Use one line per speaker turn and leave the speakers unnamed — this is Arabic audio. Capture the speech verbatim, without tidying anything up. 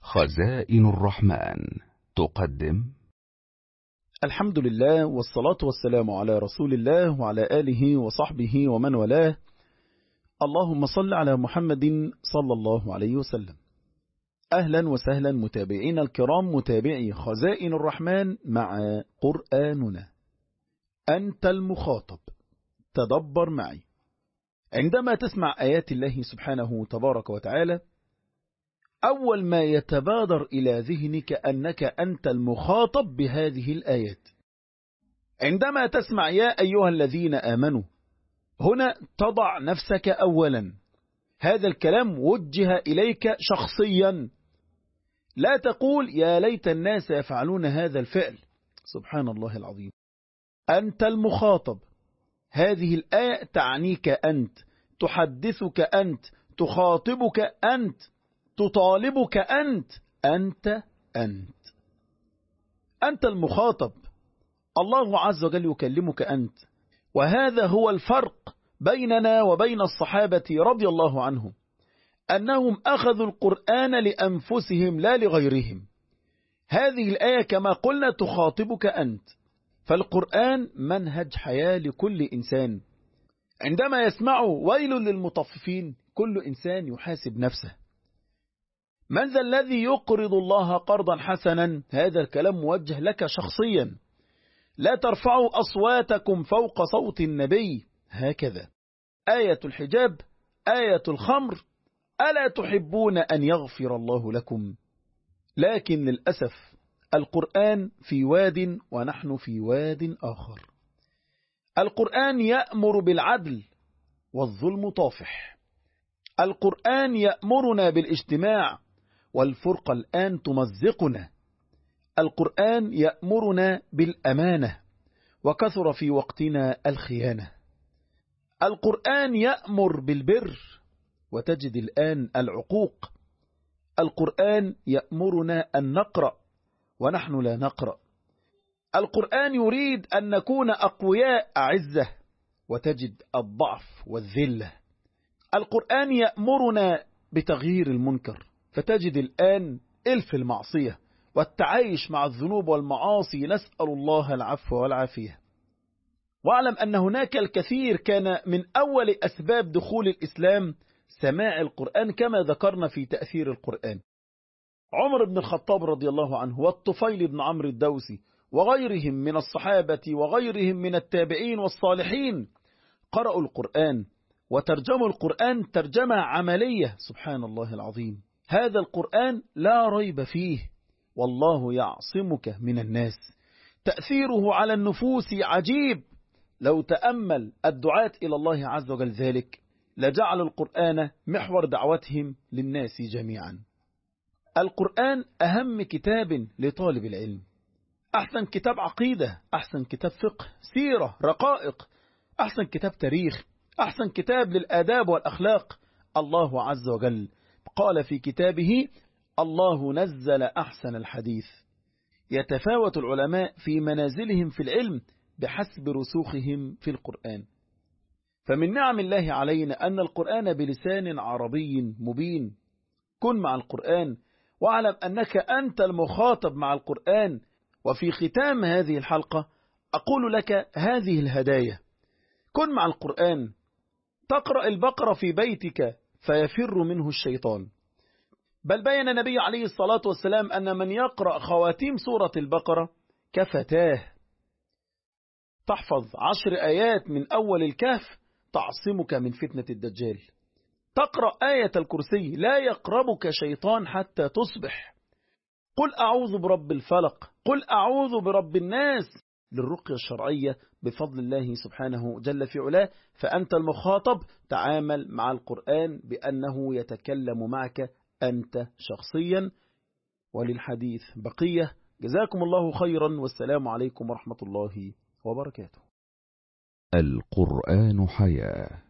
خزائن الرحمن تقدم.
الحمد لله والصلاة والسلام على رسول الله وعلى آله وصحبه ومن والاه. اللهم صل على محمد صلى الله عليه وسلم. أهلا وسهلا متابعين الكرام، متابعي خزائن الرحمن مع قرآننا. أنت المخاطب، تدبر معي. عندما تسمع آيات الله سبحانه تبارك وتعالى، أول ما يتبادر إلى ذهنك أنك أنت المخاطب بهذه الآيات. عندما تسمع يا أيها الذين آمنوا، هنا تضع نفسك أولا. هذا الكلام وجه إليك شخصيا، لا تقول يا ليت الناس يفعلون هذا الفعل. سبحان الله العظيم، أنت المخاطب. هذه الآية تعنيك أنت، تحدثك أنت، تخاطبك أنت، تطالبك أنت. أنت أنت أنت المخاطب. الله عز وجل يكلمك أنت، وهذا هو الفرق بيننا وبين الصحابة رضي الله عنهم، أنهم أخذوا القرآن لأنفسهم لا لغيرهم. هذه الآية كما قلنا تخاطبك أنت، فالقرآن منهج حياة لكل إنسان. عندما يسمعوا ويل للمطففين، كل إنسان يحاسب نفسه. من ذا الذي يقرض الله قرضا حسنا؟ هذا الكلام موجه لك شخصيا. لا ترفعوا أصواتكم فوق صوت النبي. هكذا آية الحجاب، آية الخمر، ألا تحبون أن يغفر الله لكم؟ لكن للأسف القرآن في واد ونحن في واد آخر. القرآن يأمر بالعدل والظلم طافح. القرآن يأمرنا بالاجتماع والفرقة الآن تمزقنا. القرآن يأمرنا بالأمانة وكثر في وقتنا الخيانة. القرآن يأمر بالبر وتجد الآن العقوق. القرآن يأمرنا أن نقرأ ونحن لا نقرأ. القرآن يريد أن نكون أقوياء أعزة وتجد الضعف والذلة. القرآن يأمرنا بتغيير المنكر، فتجد الآن إلف المعصية والتعايش مع الذنوب والمعاصي. نسأل الله العفو والعافية. واعلم أن هناك الكثير كان من أول أسباب دخول الإسلام سماع القرآن، كما ذكرنا في تأثير القرآن. عمر بن الخطاب رضي الله عنه، والطفيل بن عمرو الدوسي، وغيرهم من الصحابة وغيرهم من التابعين والصالحين قرأوا القرآن وترجموا القرآن ترجمة عملية. سبحان الله العظيم، هذا القرآن لا ريب فيه. والله يعصمك من الناس. تأثيره على النفوس عجيب. لو تأمل الدعاة إلى الله عز وجل ذلك لجعل القرآن محور دعوتهم للناس جميعا. القرآن أهم كتاب لطالب العلم. أحسن كتاب عقيدة، أحسن كتاب فقه، سيرة، رقائق، أحسن كتاب تاريخ، أحسن كتاب للآداب والأخلاق. الله عز وجل قال في كتابه: الله نزل أحسن الحديث. يتفاوت العلماء في منازلهم في العلم بحسب رسوخهم في القرآن. فمن نعم الله علينا أن القرآن بلسان عربي مبين. كن مع القرآن واعلم أنك أنت المخاطب مع القرآن. وفي ختام هذه الحلقة أقول لك هذه الهدايا: كن مع القرآن. تقرأ البقرة في بيتك فيفر منه الشيطان. بل بين النبي عليه الصلاة والسلام أن من يقرأ خواتيم سورة البقرة كفتاه. تحفظ عشر آيات من أول الكهف تعصمك من فتنة الدجال. تقرأ آية الكرسي لا يقربك شيطان حتى تصبح. قل أعوذ برب الفلق، قل أعوذ برب الناس، للرقية الشرعية بفضل الله سبحانه جل في علاه. فأنت المخاطب، تعامل مع القرآن بأنه يتكلم معك أنت شخصيا. وللحديث بقية. جزاكم الله خيرا، والسلام عليكم ورحمة الله وبركاته.
القرآن حياة.